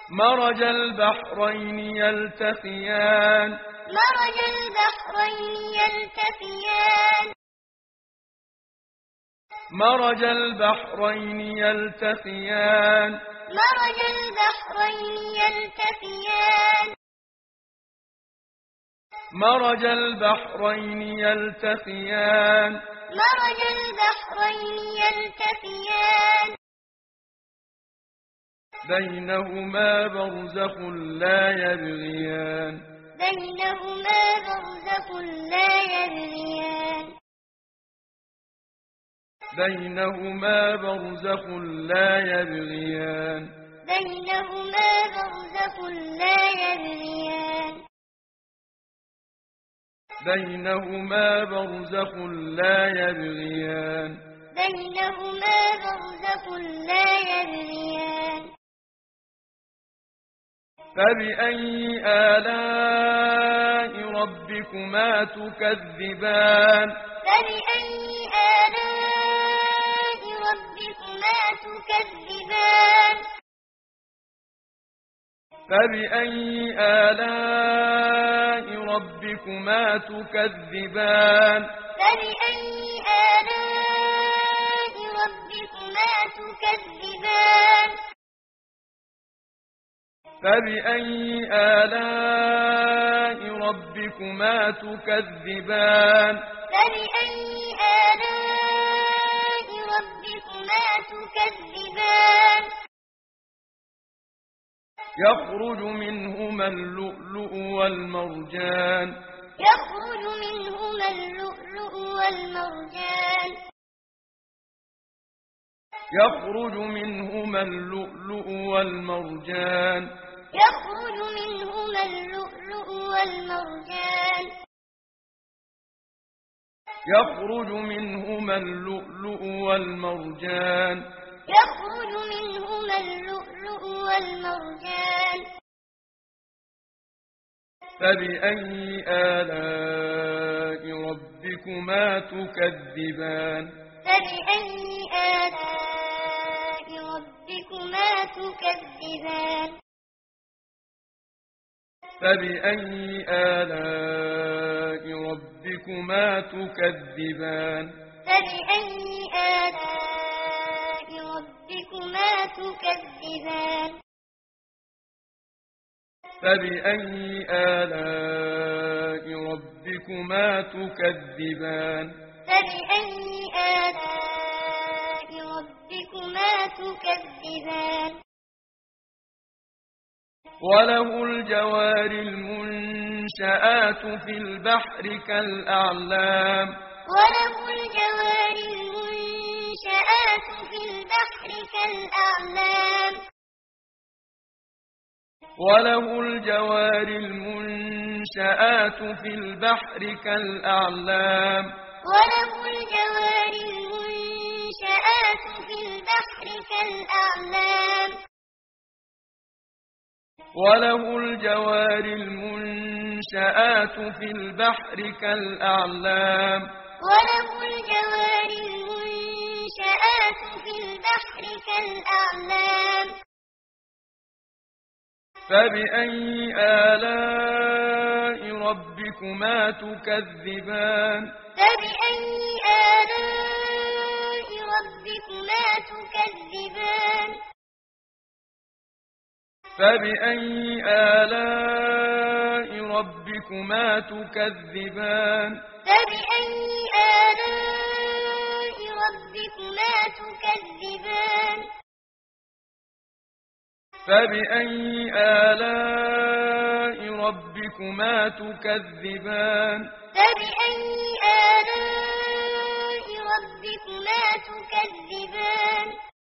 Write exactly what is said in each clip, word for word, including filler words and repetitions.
مرج البحرين يلتقيان مرج البحرين يلتقيان مرج البحرين يلتقيان مرج البحرين يلتقيان مرج البحرين يلتقيان مرج البحرين يلتقيان بينهما برزخ لا يبغيان بينهما برزخ لا يبغيان بينهما برزخ لا يبغيان بينهما برزخ لا يبغيان بينهما برزخ لا يبغيان بينهما برزخ لا يبغيان فبأي آلاء ربكما تكذبان فبأي آلاء ربكما تكذبان فبأي آلاء ربكما تكذبان فبأي آلاء ربكما تكذبان فبأي آلاء ربكما تكذبان فبأي آلاء ربكما تكذبان يخرج منهما اللؤلؤ والمرجان يخرج منهما اللؤلؤ والمرجان يخرج منهما اللؤلؤ والمرجان يخرج منهما اللؤلؤ والمرجان يخرج منهما اللؤلؤ والمرجان يخرج منهما اللؤلؤ والمرجان فبأي آلاء ربكما تكذبان فبأي آلاء ربكما تكذبان فبأي آلاء ربكما تكذبان فبأي آلاء ربكما تكذبان فبأي آلاء ربكما تكذبان فبأي آلاء ربكما تكذبان وله الجوار المنشآت في البحر كالأعلام وله الجوار المنشآت في البحر كالأعلام وله الجوار المنشآت في البحر كالأعلام وله الجوار المنشآت في البحر كالأعلام وله الجوار المنشآت في البحر كالأعلام وله الجوار المنشآت في البحر كالأعلام فبأي آلاء ربكما تكذبان فبأي آلاء ربكما تكذبان فبأي آلاء ربكما تكذبان فبأي آلاء ربكما تكذبان فبأي آلاء ربكما تكذبان فبأي آلاء ربكما تكذبان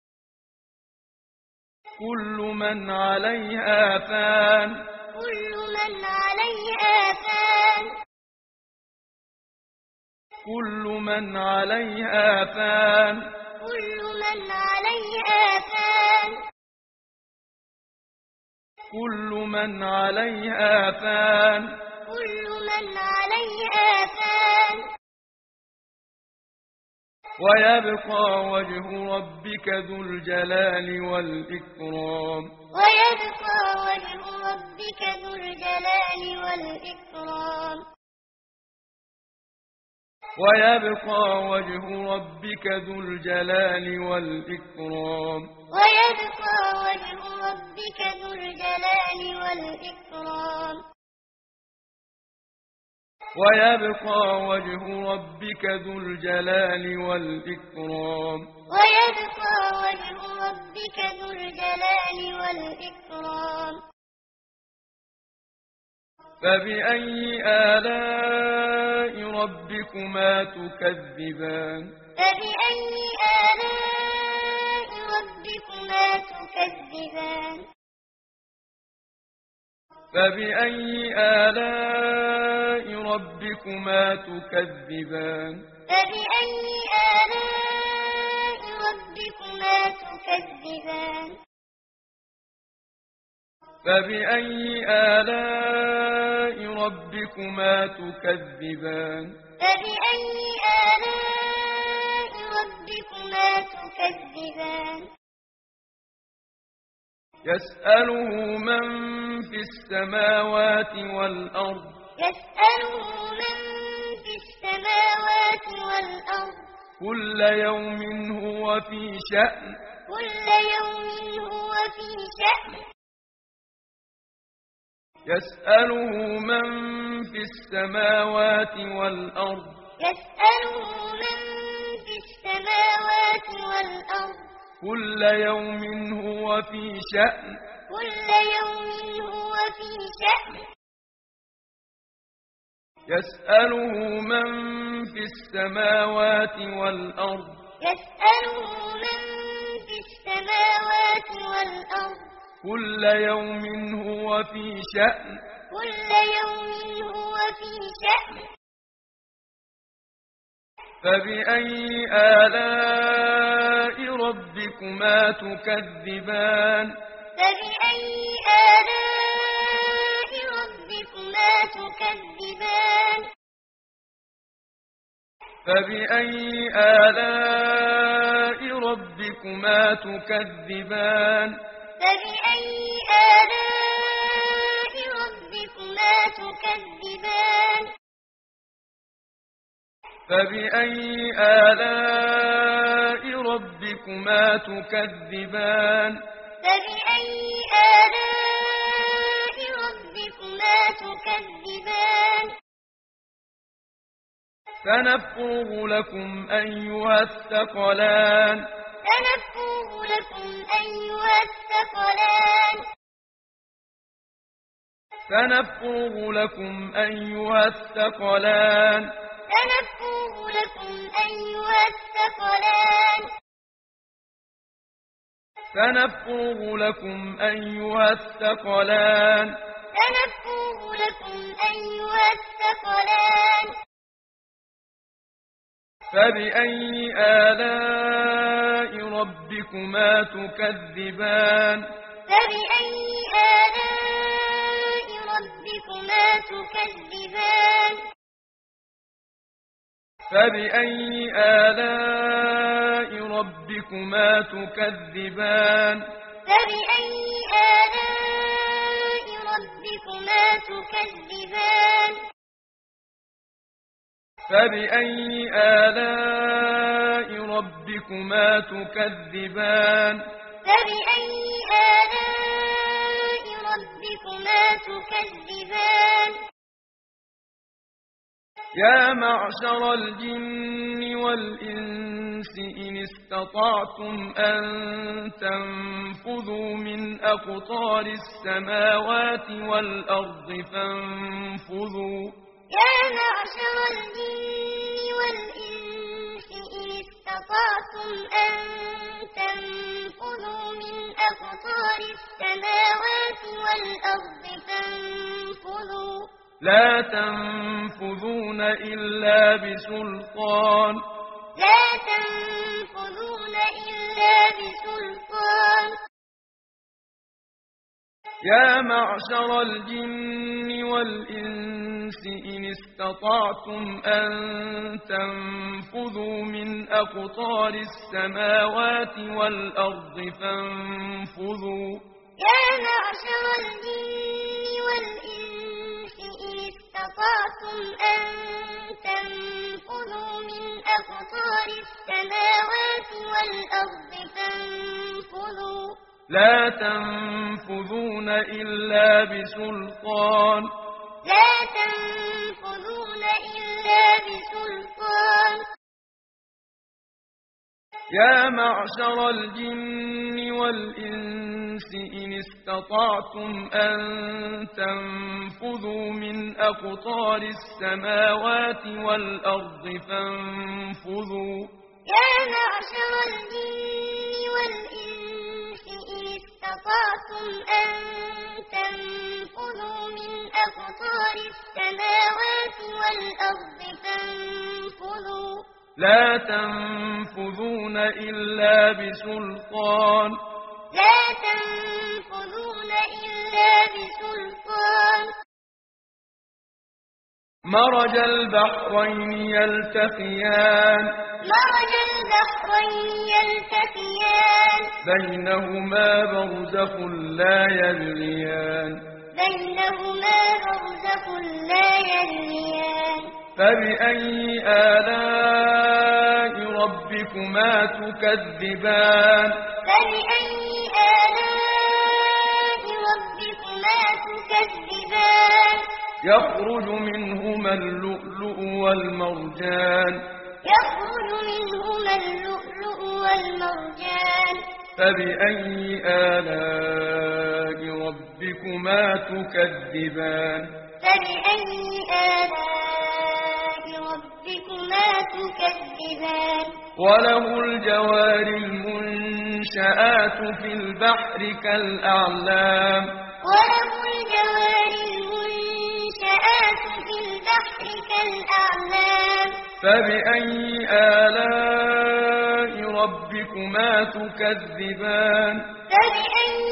كل من عليها فان كل من عليها فان كل من عليها فان كل من عليها فان كل من عليها فان كل من عليها فان ويبقى وجه ربك ذو الجلال والإكرام ويبقى ربك ذو الجلال والإكرام ويبقى وجه ربك ذو الجلال والإكرام ويبقى وجه ربك ذو الجلال والإكرام ويبقى وجه ربك ذو الجلال والإكرام ويبقى وجه ربك ذو الجلال والإكرام فبأي آلاء ربكما تكذبان فبأي آلاء ربكما تكذبان فبأي آلاء ربكما تكذبان فبأي آلاء ربكما تكذبان فبأي آلاء ربكما تكذبان فبأي آلاء ربكما تكذبان يسأله من في السماوات والأرض يسأله من في السماوات والأرض كل يوم هو في شأن كل يوم هو في شأن يسأله من في السماوات والأرض يسأله من في السماوات والأرض كل يوم هو في شأن كل يوم هو في شأن يسأله من في السماوات والأرض يسأله من في السماوات والأرض كل يوم هو في شأن كل يوم هو في شأن فبأي آلاء ربكما تكذبان فبأي آلاء ربكما تكذبان فبأي آلاء ربكما تكذبان فبأي آلاء ربكما تكذبان فبأي آلاء ربكما تكذبان فبأي آلاء ربكما تكذبان سنفرغ لكم أيها الثقلان سنفرغ لكم أيها الثقلان سنفرغ لكم أيها الثقلان سنفرغ لكم أيها الثقلان سنفرغ لكم أيها الثقلان سنفرغ لكم أيها الثقلان فبأي آلاء ربكما تكذبان فبأي آلاء ربكما تكذبان فبأي آلاء ربكما تكذبان فبأي آلاء ربكما تكذبان فبأي آلاء ربكما تكذبان فبأي آلاء ربكما تكذبان يا معشر الجن والإنس إن استطعتم أن تنفذوا من أقطار السماوات والأرض فانفذوا يا معشر الجن والإنس إن استطعتم أن تنفذوا من أقطار السماوات والأرض فانفذوا لا تنفذون إلا بسلطان لا تنفذون إلا بسلطان يا معشر الجن والإنس إن استطعتم أن تنفذوا من أقطار السماوات والأرض فانفذوا يا معشر الجن السماوات والأرض فانفذوا لا تنفذون إلا بسلطان لا تنفذون إلا بسلطان يا معشر الجن والإنس إن استطعتم أن تنفذوا من أقطار السماوات والأرض فانفذوا يا معشر الجن والإنس إن استطعتم أن تنفذوا من أقطار السماوات والأرض فانفذوا لا تنفذون إلا بسلطان لا تنفذون إلا بسلطان مرج البحرين يلتقيان مرج البحرين يلتقيان بينهما برزخ لا يبغيان بينهما برزخ لا يبغيان فبأي آلاء ربكما تكذبان فبأي آلاء ربكما تكذبان يخرج منهما اللؤلؤ والمرجان يخرج منهما اللؤلؤ والمرجان فبأي آلاء ربكما تكذبان فبأي آلاء ربكما تكذبان وله الجوار المنشآت في البحر كالأعلام وله الجوار المنشآت في البحر كالأعلام فبأي آلاء ربكما تكذبان فبأي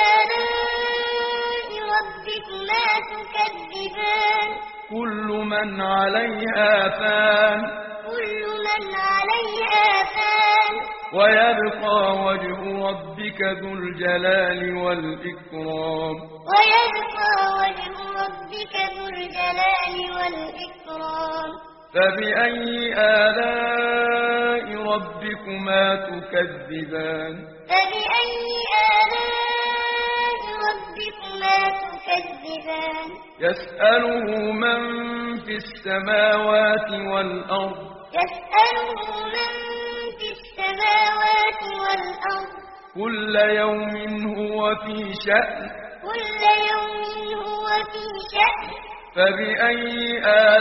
آلاء ربكما تكذبان كل من عليها فان كل من عليها فان ويبقى وجه ربك ذو الجلال والإكرام ويبقى وجه ربك ذو الجلال والإكرام فبأي آلاء ربكما تكذبان فبأي آلاء ربكما تكذبان يسأله من في السماوات والأرض يسأله من في السماوات والأرض كل يوم هو في شأن كل يوم هو في شأن فبأي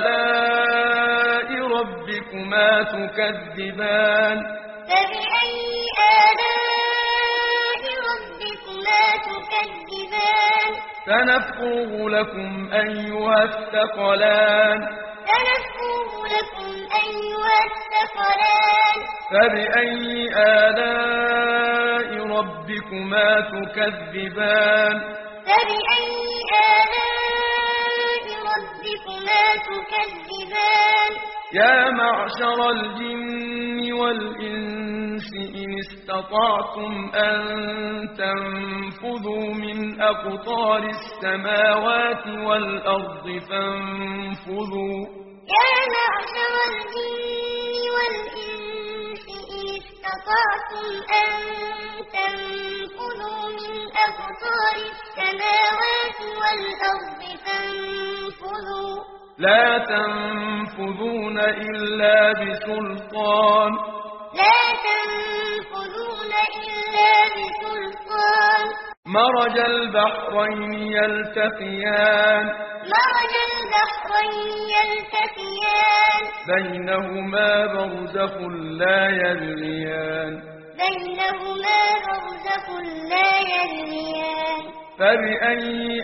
آلاء ربكما تكذبان فبأي آلاء ربكما تكذبان سنفرغ لكم أيها الثقلان سنفرغ لكم أيها الثقلان فبأي آلاء ربكما تكذبان فبأي آلاء ربكما تكذبان يا معشر الجن والإنس إن استطعتم أن تنفذوا من أقطار السماوات والأرض فانفذوا يا معشر الجن والإنس إن استطعتم أن تنفذوا من أقطار السماوات والأرض فانفذوا لا تنفذون إلا بسلطان لا تنفذون إلا بسلطان مرج البحرين يلتقيان مرج البحرين يلتقيان بينهما برزخ لا يبغيان بينهما برزخ لا يبغيان فبأي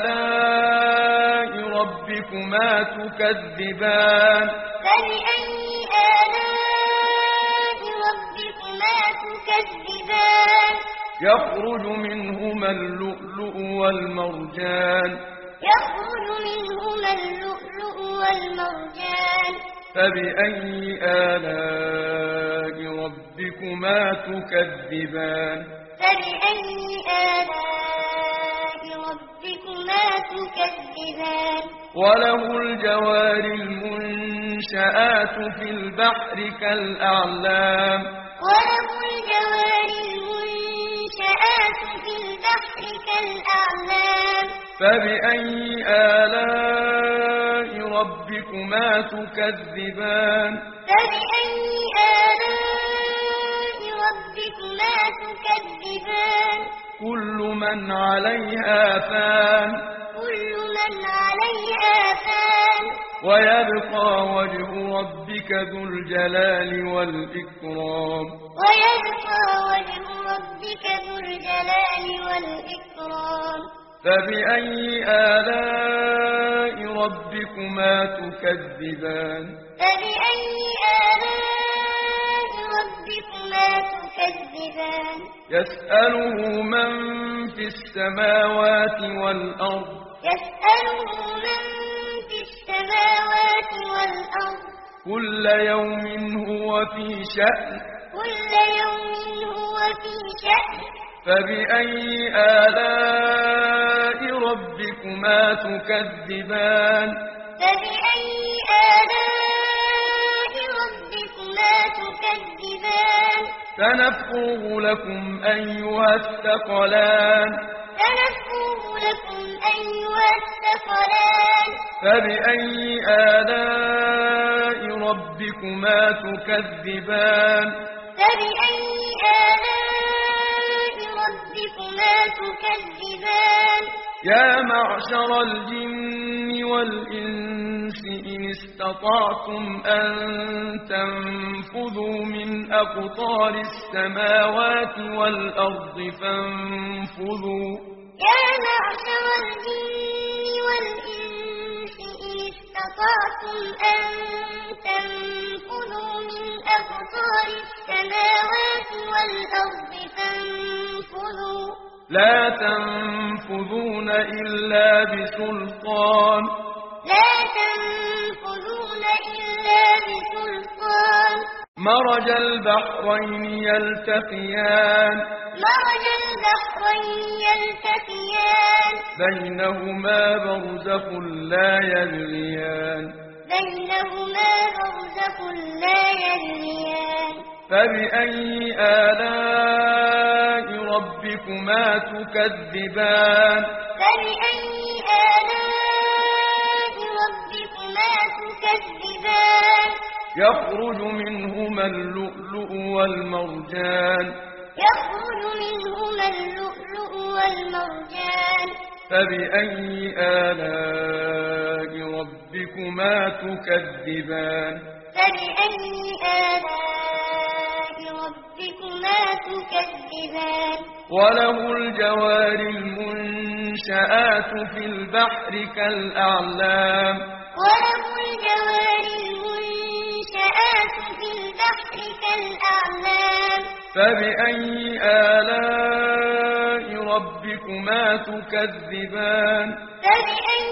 آلاء ربكما تكذبان فبأي آلاء ربكما تكذبان يخرج منهما اللؤلؤ والمرجان يخرج منهما اللؤلؤ والمرجان فبأي آلاء ربكما تكذبان فبأي آلاء ربكما ربكما تكذبان وله الجوار المنشآت في البحر كالأعلام وله الجوار المنشآت في البحر كالأعلام فبأي آلاء ربكما تكذبان فبأي آلاء ربكما تكذبان كل من عليها فان كل من عليها فان ويبقى وجه ربك ذو الجلال والإكرام ويبقى وجه ربك ذو الجلال والإكرام فبأي آلاء ربكما تكذبان فبأي آلاء ربكما تكذبان يسأله من في السماوات والأرض يسأله من في السماوات والأرض كل يوم هو في شأن كل يوم هو في شأن فبأي آلاء ربكما تكذبان فبأي آلاء ربكما تكذبان سنفرغ لكم أيها الثقلان سنفرغ لكم أيها الثقلان فبأي آلاء ربكما تكذبان فبأي آلاء ربكما تكذبان يا معشر الجن والإنس إن استطعتم أن تنفذوا من أقطار السماوات والأرض فانفذوا يا معشر الجن والإنس إن استطعتم أن تنفذوا من أقطار السماوات والأرض فانفذوا لا تنفذون إلا بسلطان لا تنفذون إلا بسلطان مرج البحرين يلتقيان مرج البحرين يلتقيان بينهما برزخ لا يبغيان بينهما برزخ لا يبغيان فبأي آلاء ربكما تكذبان فبأي آلاء ربكما تكذبان يخرج منهما اللؤلؤ والمرجان يخرج منهما اللؤلؤ والمرجان فبأي آلاء ربكما تكذبان فبأي آلاء ربكما تكذبان وله الجوار المنشآت في البحر كالأعلام وله الجوار المنشآت في البحر كالأعلام فبأي آلاء ربكما تكذبان فبأي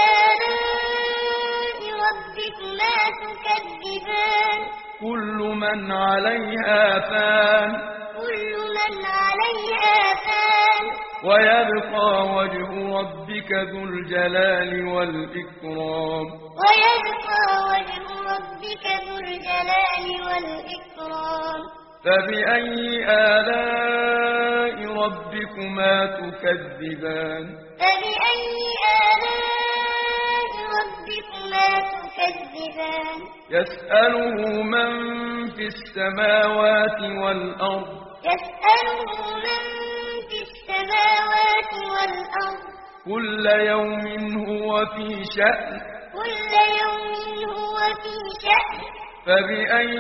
آلاء ربكما تكذبان كل من عليها فان كل من عليها فان ويبقى وجه ربك ذو الجلال والإكرام ويبقى وجه ربك ذو الجلال والإكرام فبأي آلاء ربكما تكذبان فبأي آلاء ربكما تكذبان يسأله من في السماوات والأرض يسأله من في السماوات والأرض كل يوم هو في شأن كل يوم هو في شأن فبأي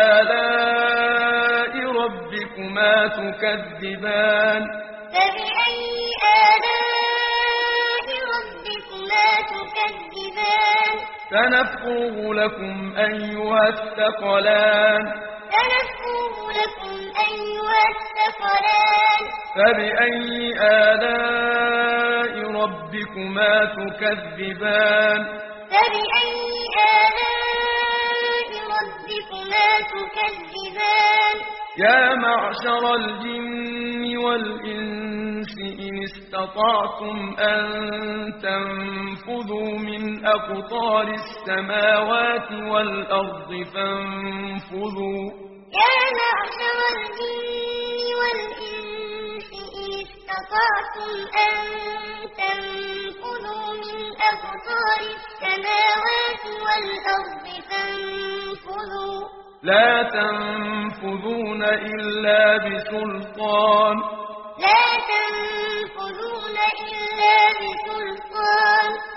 آلاء ربكما تكذبان فبأي آلاء ربكما تكذبان سنفرغ لكم أيها الثقلان سنفرغ لكم أيها الثقلان فبأي آلاء ربكما تكذبان فبأي آلاء ربكما تكذبان يا معشر الجن والإنس إن استطعتم أن تنفذوا من أقطار السماوات والأرض فانفذوا يا معشر الجن والإنس إن استطعتم أن تنفذوا من أقطار السماوات والأرض فانفذوا لا تنفذون إلا بسلطان لا تنفذون إلا بسلطان